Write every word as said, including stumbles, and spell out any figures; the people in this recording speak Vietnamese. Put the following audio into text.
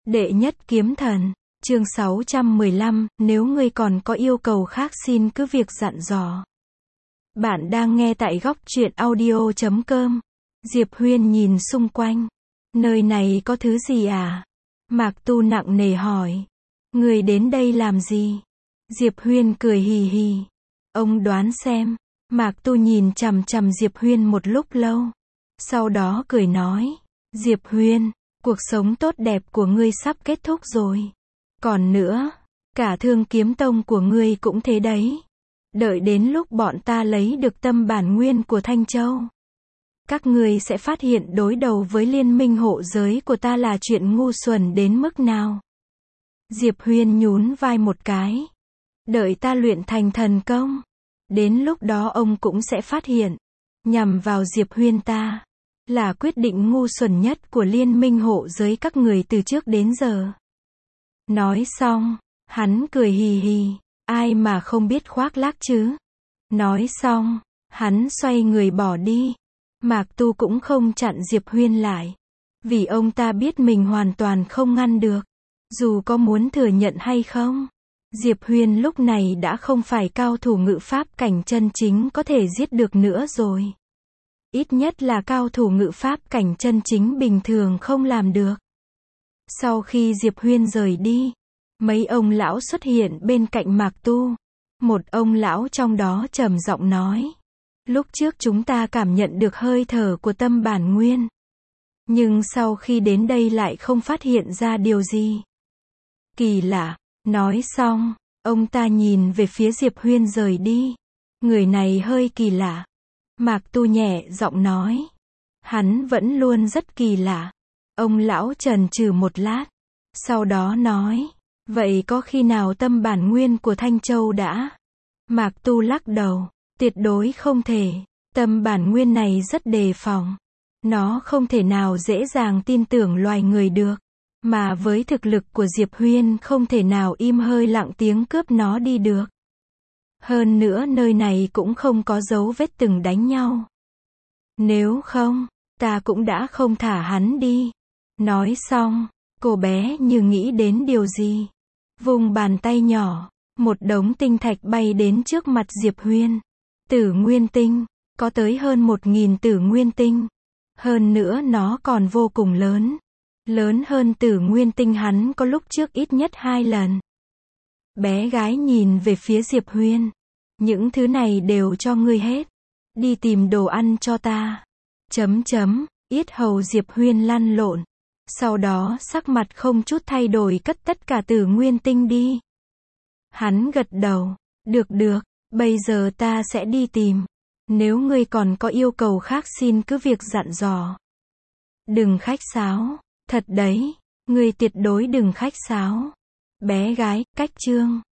Đệ nhất kiếm thần, chương sáu trăm mười lăm, nếu ngươi còn có yêu cầu khác xin cứ việc dặn dò. Bạn đang nghe tại góc truyện audio chấm com. Diệp Huyên nhìn xung quanh. Nơi này có thứ gì à? Mạc Tu nặng nề hỏi. Ngươi đến đây làm gì? Diệp Huyên cười hì hì. Ông đoán xem. Mạc Tu nhìn chằm chằm Diệp Huyên một lúc lâu. Sau đó cười nói. Diệp Huyên, cuộc sống tốt đẹp của ngươi sắp kết thúc rồi. Còn nữa, cả Thương Kiếm Tông của ngươi cũng thế đấy. Đợi đến lúc bọn ta lấy được tâm bản nguyên của Thanh Châu, các ngươi sẽ phát hiện đối đầu với liên minh hộ giới của ta là chuyện ngu xuẩn đến mức nào. Diệp Huyên nhún vai một cái. Đợi ta luyện thành thần công, đến lúc đó ông cũng sẽ phát hiện, nhằm vào Diệp Huyên ta, là quyết định ngu xuẩn nhất của liên minh hộ giới các người từ trước đến giờ. Nói xong, hắn cười hì hì, ai mà không biết khoác lác chứ. Nói xong, hắn xoay người bỏ đi. Mạc Tu cũng không chặn Diệp Huyên lại, vì ông ta biết mình hoàn toàn không ngăn được, dù có muốn thừa nhận hay không. Diệp Huyên lúc này đã không phải cao thủ ngự pháp cảnh chân chính có thể giết được nữa rồi. Ít nhất là cao thủ ngự pháp cảnh chân chính bình thường không làm được. Sau khi Diệp Huyên rời đi, mấy ông lão xuất hiện bên cạnh Mạc Tu. Một ông lão trong đó trầm giọng nói. Lúc trước chúng ta cảm nhận được hơi thở của tâm bản nguyên, nhưng sau khi đến đây lại không phát hiện ra điều gì kỳ lạ. Nói xong, ông ta nhìn về phía Diệp Huyên rời đi. Người này hơi kỳ lạ. Mạc Tu nhẹ giọng nói. Hắn vẫn luôn rất kỳ lạ. Ông lão chần chừ một lát, sau đó nói. Vậy có khi nào tâm bản nguyên của Thanh Châu đã? Mạc Tu lắc đầu. Tuyệt đối không thể. Tâm bản nguyên này rất đề phòng. Nó không thể nào dễ dàng tin tưởng loài người được. Mà với thực lực của Diệp Huyên không thể nào im hơi lặng tiếng cướp nó đi được. Hơn nữa nơi này cũng không có dấu vết từng đánh nhau. Nếu không, ta cũng đã không thả hắn đi. Nói xong, cô bé như nghĩ đến điều gì. Vùng bàn tay nhỏ, một đống tinh thạch bay đến trước mặt Diệp Huyên. Tử nguyên tinh, có tới hơn một nghìn tử nguyên tinh. Hơn nữa nó còn vô cùng lớn. Lớn hơn tử nguyên tinh hắn có lúc trước ít nhất hai lần. Bé gái nhìn về phía Diệp Huyên. Những thứ này đều cho ngươi hết. Đi tìm đồ ăn cho ta. Chấm chấm, yết hầu Diệp Huyên lăn lộn. Sau đó sắc mặt không chút thay đổi cất tất cả tử nguyên tinh đi. Hắn gật đầu. Được được, bây giờ ta sẽ đi tìm. Nếu ngươi còn có yêu cầu khác xin cứ việc dặn dò. Đừng khách sáo. Thật đấy, ngươi tuyệt đối đừng khách sáo. Bé gái, cách chương.